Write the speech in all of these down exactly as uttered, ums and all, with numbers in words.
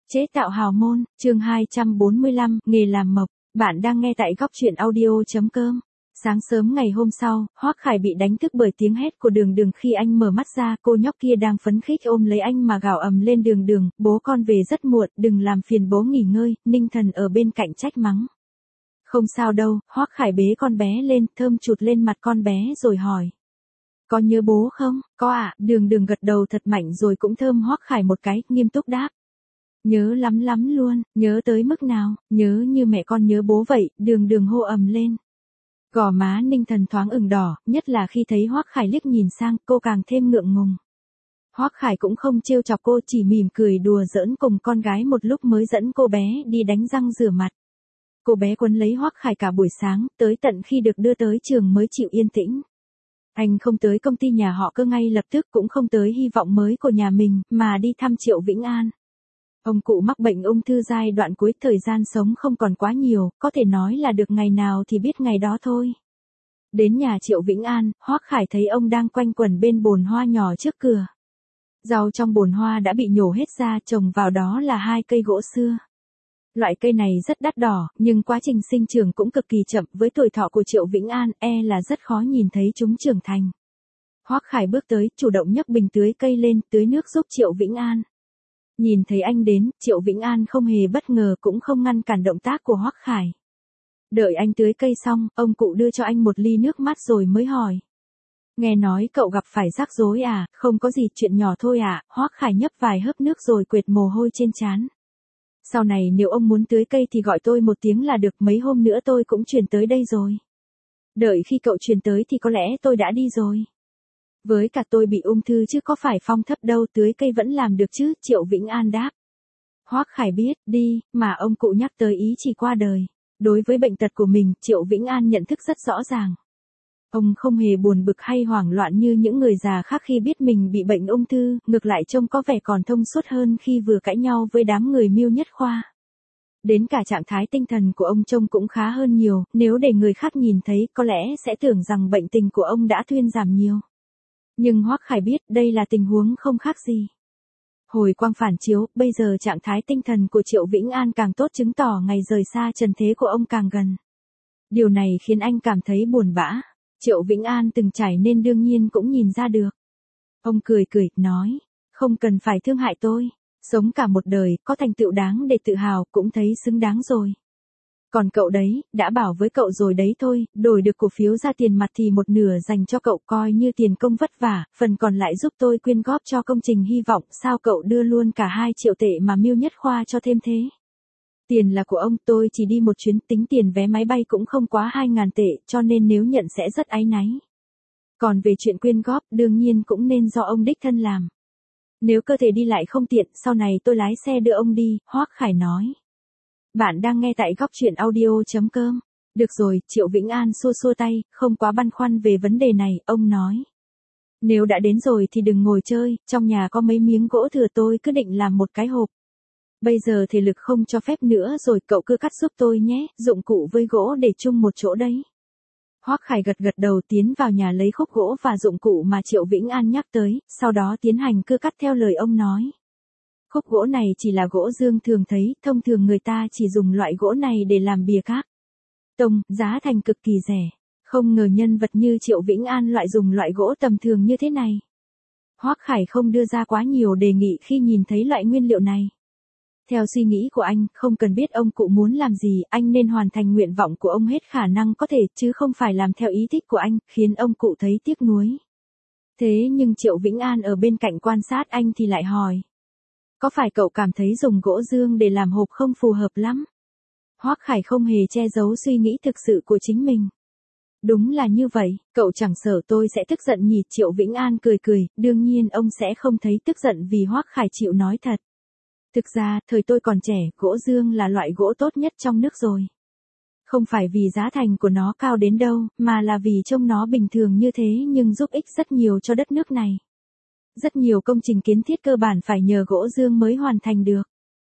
Chế tạo hào môn, chương hai trăm bốn mươi lăm, nghề làm mộc. Bạn đang nghe tại góc truyện audio.com. Sáng sớm ngày hôm sau, Hoắc Khải bị đánh thức bởi tiếng hét của Đường Đường. Khi anh mở mắt ra, cô nhóc kia đang phấn khích ôm lấy anh mà gào ầm lên: Đường Đường, bố con về rất muộn, đừng làm phiền bố nghỉ ngơi. Ninh Thần ở bên cạnh trách mắng. Không sao đâu. Hoắc Khải bế con bé lên, thơm chụt lên mặt con bé rồi hỏi. Có nhớ bố không? Có ạ. Đường Đường gật đầu thật mạnh rồi cũng thơm Hoắc Khải một cái, nghiêm túc đáp. Nhớ lắm lắm luôn. Nhớ tới mức nào? Nhớ như mẹ con nhớ bố vậy. Đường Đường hô ầm lên. Gò má Ninh Thần thoáng ửng đỏ, nhất là khi thấy Hoắc Khải liếc nhìn sang, cô càng thêm ngượng ngùng. Hoắc Khải cũng không trêu chọc cô, chỉ mỉm cười đùa giỡn cùng con gái một lúc mới dẫn cô bé đi đánh răng rửa mặt. Cô bé quấn lấy Hoắc Khải cả buổi sáng, tới tận khi được đưa tới trường mới chịu yên tĩnh. Anh không tới công ty nhà họ Cơ ngay lập tức, cũng không tới hy vọng mới của nhà mình, mà đi thăm Triệu Vĩnh An. Ông cụ mắc bệnh ung thư giai đoạn cuối, thời gian sống không còn quá nhiều, có thể nói là được ngày nào thì biết ngày đó thôi. Đến nhà Triệu Vĩnh An, Hoắc Khải thấy ông đang quanh quẩn bên bồn hoa nhỏ trước cửa. Rau trong bồn hoa đã bị nhổ hết ra, trồng vào đó là hai cây gỗ xưa. Loại cây này rất đắt đỏ, nhưng quá trình sinh trưởng cũng cực kỳ chậm, với tuổi thọ của Triệu Vĩnh An, e là rất khó nhìn thấy chúng trưởng thành. Hoắc Khải bước tới, chủ động nhấc bình tưới cây lên, tưới nước giúp Triệu Vĩnh An. Nhìn thấy anh đến, Triệu Vĩnh An không hề bất ngờ, cũng không ngăn cản động tác của Hoắc Khải. Đợi anh tưới cây xong, ông cụ đưa cho anh một ly nước mát rồi mới hỏi. Nghe nói cậu gặp phải rắc rối à? Không có gì, chuyện nhỏ thôi à? Hoắc Khải nhấp vài hớp nước rồi quệt mồ hôi trên trán. Sau này nếu ông muốn tưới cây thì gọi tôi một tiếng là được, mấy hôm nữa tôi cũng chuyển tới đây rồi. Đợi khi cậu chuyển tới thì có lẽ tôi đã đi rồi. Với cả tôi bị ung thư chứ có phải phong thấp đâu, tưới cây vẫn làm được chứ, Triệu Vĩnh An đáp. Hoắc Khải biết, đi, mà ông cụ nhắc tới ý chỉ qua đời. Đối với bệnh tật của mình, Triệu Vĩnh An nhận thức rất rõ ràng. Ông không hề buồn bực hay hoảng loạn như những người già khác khi biết mình bị bệnh ung thư, ngược lại trông có vẻ còn thông suốt hơn khi vừa cãi nhau với đám người Mưu Nhất Khoa. Đến cả trạng thái tinh thần của ông trông cũng khá hơn nhiều, nếu để người khác nhìn thấy có lẽ sẽ tưởng rằng bệnh tình của ông đã thuyên giảm nhiều. Nhưng Hoắc Khải biết đây là tình huống không khác gì. Hồi quang phản chiếu, bây giờ trạng thái tinh thần của Triệu Vĩnh An càng tốt, chứng tỏ ngày rời xa trần thế của ông càng gần. Điều này khiến anh cảm thấy buồn bã. Triệu Vĩnh An từng trải nên đương nhiên cũng nhìn ra được. Ông cười cười, nói, không cần phải thương hại tôi. Sống cả một đời, có thành tựu đáng để tự hào, cũng thấy xứng đáng rồi. Còn cậu đấy, đã bảo với cậu rồi đấy thôi, đổi được cổ phiếu ra tiền mặt thì một nửa dành cho cậu coi như tiền công vất vả, phần còn lại giúp tôi quyên góp cho công trình hy vọng. Sao cậu đưa luôn cả hai triệu tệ mà Mưu Nhất Khoa cho thêm thế? Tiền là của ông, tôi chỉ đi một chuyến, tính tiền vé máy bay cũng không quá hai ngàn tệ, cho nên nếu nhận sẽ rất áy náy. Còn về chuyện quyên góp, đương nhiên cũng nên do ông đích thân làm. Nếu cơ thể đi lại không tiện, sau này tôi lái xe đưa ông đi, Hoắc Khải nói. Bạn đang nghe tại góc truyện audio.com. Được rồi, Triệu Vĩnh An xua xua tay, không quá băn khoăn về vấn đề này, ông nói. Nếu đã đến rồi thì đừng ngồi chơi, trong nhà có mấy miếng gỗ thừa, tôi cứ định làm một cái hộp. Bây giờ thể lực không cho phép nữa rồi, cậu cứ cắt giúp tôi nhé, dụng cụ với gỗ để chung một chỗ đấy. Hoắc Khải gật gật đầu, tiến vào nhà lấy khúc gỗ và dụng cụ mà Triệu Vĩnh An nhắc tới, sau đó tiến hành cưa cắt theo lời ông nói. Khúc gỗ này chỉ là gỗ dương thường thấy, thông thường người ta chỉ dùng loại gỗ này để làm bìa cát tông, giá thành cực kỳ rẻ. Không ngờ nhân vật như Triệu Vĩnh An loại dùng loại gỗ tầm thường như thế này. Hoắc Khải không đưa ra quá nhiều đề nghị khi nhìn thấy loại nguyên liệu này. Theo suy nghĩ của anh, không cần biết ông cụ muốn làm gì, anh nên hoàn thành nguyện vọng của ông hết khả năng có thể, chứ không phải làm theo ý thích của anh, khiến ông cụ thấy tiếc nuối. Thế nhưng Triệu Vĩnh An ở bên cạnh quan sát anh thì lại hỏi. Có phải cậu cảm thấy dùng gỗ dương để làm hộp không phù hợp lắm? Hoắc Khải không hề che giấu suy nghĩ thực sự của chính mình. Đúng là như vậy, cậu chẳng sợ tôi sẽ tức giận nhỉ? Triệu Vĩnh An cười cười, đương nhiên ông sẽ không thấy tức giận vì Hoắc Khải chịu nói thật. Thực ra, thời tôi còn trẻ, gỗ dương là loại gỗ tốt nhất trong nước rồi. Không phải vì giá thành của nó cao đến đâu, mà là vì trông nó bình thường như thế nhưng giúp ích rất nhiều cho đất nước này. Rất nhiều công trình kiến thiết cơ bản phải nhờ gỗ dương mới hoàn thành được.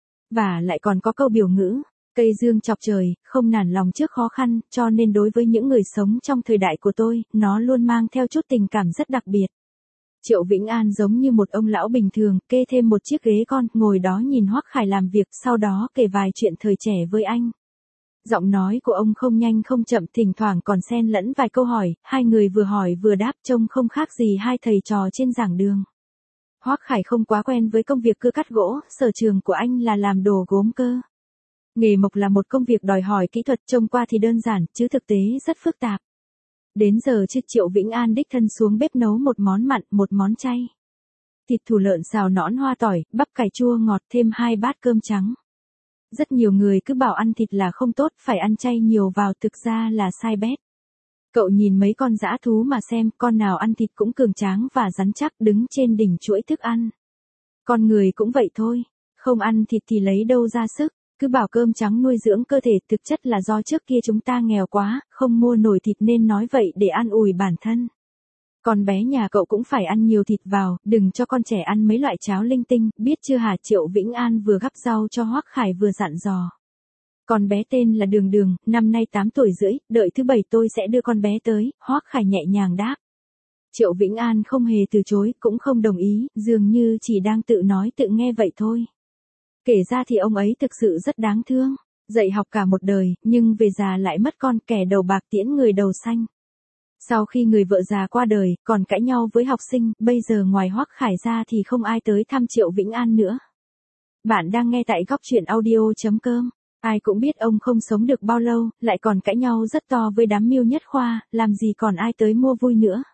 Và lại còn có câu biểu ngữ, cây dương chọc trời, không nản lòng trước khó khăn, cho nên đối với những người sống trong thời đại của tôi, nó luôn mang theo chút tình cảm rất đặc biệt. Triệu Vĩnh An giống như một ông lão bình thường, kê thêm một chiếc ghế con, ngồi đó nhìn Hoắc Khải làm việc, sau đó kể vài chuyện thời trẻ với anh. Giọng nói của ông không nhanh không chậm, thỉnh thoảng còn xen lẫn vài câu hỏi, hai người vừa hỏi vừa đáp, trông không khác gì hai thầy trò trên giảng đường. Hoắc Khải không quá quen với công việc cưa cắt gỗ, sở trường của anh là làm đồ gốm cơ. Nghề mộc là một công việc đòi hỏi kỹ thuật, trông qua thì đơn giản, chứ thực tế rất phức tạp. Đến giờ chứ Triệu Vĩnh An đích thân xuống bếp nấu một món mặn, một món chay. Thịt thủ lợn xào nõn hoa tỏi, bắp cải chua ngọt, thêm hai bát cơm trắng. Rất nhiều người cứ bảo ăn thịt là không tốt, phải ăn chay nhiều vào, thực ra là sai bét. Cậu nhìn mấy con dã thú mà xem, con nào ăn thịt cũng cường tráng và rắn chắc, đứng trên đỉnh chuỗi thức ăn. Con người cũng vậy thôi, không ăn thịt thì lấy đâu ra sức, cứ bảo cơm trắng nuôi dưỡng cơ thể, thực chất là do trước kia chúng ta nghèo quá, không mua nổi thịt nên nói vậy để an ủi bản thân. Con bé nhà cậu cũng phải ăn nhiều thịt vào, đừng cho con trẻ ăn mấy loại cháo linh tinh, biết chưa hả? Triệu Vĩnh An vừa gắp rau cho Hoắc Khải vừa dặn dò. Con bé tên là Đường Đường, năm nay tám tuổi rưỡi, đợi thứ bảy tôi sẽ đưa con bé tới, Hoắc Khải nhẹ nhàng đáp. Triệu Vĩnh An không hề từ chối, cũng không đồng ý, dường như chỉ đang tự nói tự nghe vậy thôi. Kể ra thì ông ấy thực sự rất đáng thương, dạy học cả một đời, nhưng về già lại mất con, kẻ đầu bạc tiễn người đầu xanh. Sau khi người vợ già qua đời, còn cãi nhau với học sinh, bây giờ ngoài Hoắc Khải ra thì không ai tới thăm Triệu Vĩnh An nữa. Bạn đang nghe tại góc truyện audio chấm com. Ai cũng biết ông không sống được bao lâu, lại còn cãi nhau rất to với đám Miêu Nhất Khoa, làm gì còn ai tới mua vui nữa.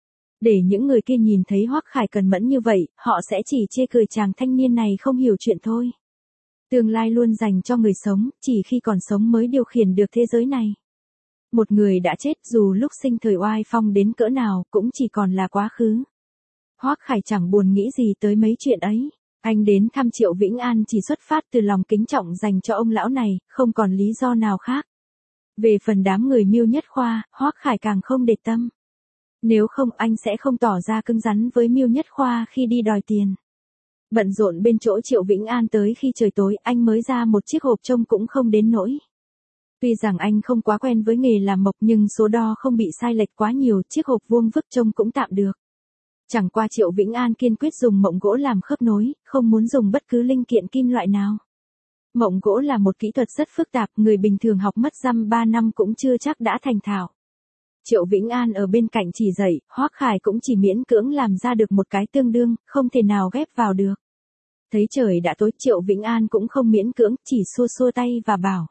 Để những người kia nhìn thấy Hoắc Khải cần mẫn như vậy, họ sẽ chỉ chê cười chàng thanh niên này không hiểu chuyện thôi. Tương lai luôn dành cho người sống, chỉ khi còn sống mới điều khiển được thế giới này. Một người đã chết, dù lúc sinh thời oai phong đến cỡ nào, cũng chỉ còn là quá khứ. Hoắc Khải chẳng buồn nghĩ gì tới mấy chuyện ấy. Anh đến thăm Triệu Vĩnh An chỉ xuất phát từ lòng kính trọng dành cho ông lão này, không còn lý do nào khác. Về phần đám người Miêu Nhất Khoa, Hoắc Khải càng không để tâm. Nếu không, anh sẽ không tỏ ra cứng rắn với Miêu Nhất Khoa khi đi đòi tiền. Bận rộn bên chỗ Triệu Vĩnh An tới khi trời tối, anh mới ra một chiếc hộp trông cũng không đến nỗi. Tuy rằng anh không quá quen với nghề làm mộc nhưng số đo không bị sai lệch quá nhiều, chiếc hộp vuông vức trông cũng tạm được. Chẳng qua Triệu Vĩnh An kiên quyết dùng mộng gỗ làm khớp nối, không muốn dùng bất cứ linh kiện kim loại nào. Mộng gỗ là một kỹ thuật rất phức tạp, người bình thường học mất dăm ba năm cũng chưa chắc đã thành thạo. Triệu Vĩnh An ở bên cạnh chỉ dạy, Hoắc Khải cũng chỉ miễn cưỡng làm ra được một cái tương đương, không thể nào ghép vào được. Thấy trời đã tối, Triệu Vĩnh An cũng không miễn cưỡng, chỉ xua xua tay và bảo.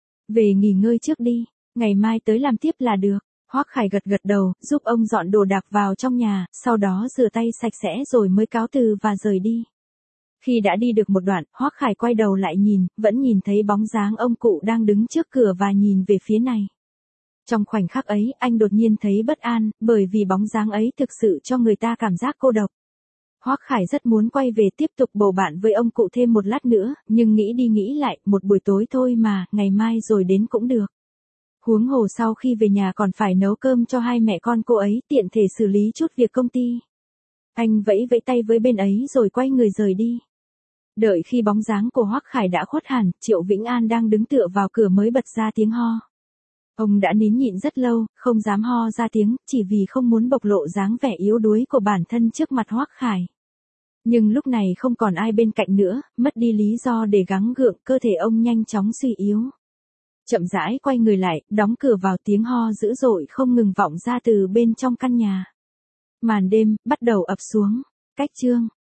Về nghỉ ngơi trước đi, ngày mai tới làm tiếp là được. Hoắc Khải gật gật đầu, giúp ông dọn đồ đạc vào trong nhà, sau đó rửa tay sạch sẽ rồi mới cáo từ và rời đi. Khi đã đi được một đoạn, Hoắc Khải quay đầu lại nhìn, vẫn nhìn thấy bóng dáng ông cụ đang đứng trước cửa và nhìn về phía này. Trong khoảnh khắc ấy, anh đột nhiên thấy bất an, bởi vì bóng dáng ấy thực sự cho người ta cảm giác cô độc. Hoắc Khải rất muốn quay về tiếp tục bầu bạn với ông cụ thêm một lát nữa, nhưng nghĩ đi nghĩ lại, một buổi tối thôi mà, ngày mai rồi đến cũng được. Huống hồ sau khi về nhà còn phải nấu cơm cho hai mẹ con cô ấy, tiện thể xử lý chút việc công ty. Anh vẫy vẫy tay với bên ấy rồi quay người rời đi. Đợi khi bóng dáng của Hoắc Khải đã khuất hẳn, Triệu Vĩnh An đang đứng tựa vào cửa mới bật ra tiếng ho. Ông đã nín nhịn rất lâu, không dám ho ra tiếng, chỉ vì không muốn bộc lộ dáng vẻ yếu đuối của bản thân trước mặt Hoắc Khải. Nhưng lúc này không còn ai bên cạnh nữa, mất đi lý do để gắng gượng, cơ thể ông nhanh chóng suy yếu. Chậm rãi quay người lại, đóng cửa vào, tiếng ho dữ dội không ngừng vọng ra từ bên trong căn nhà. Màn đêm bắt đầu ập xuống. Cách chương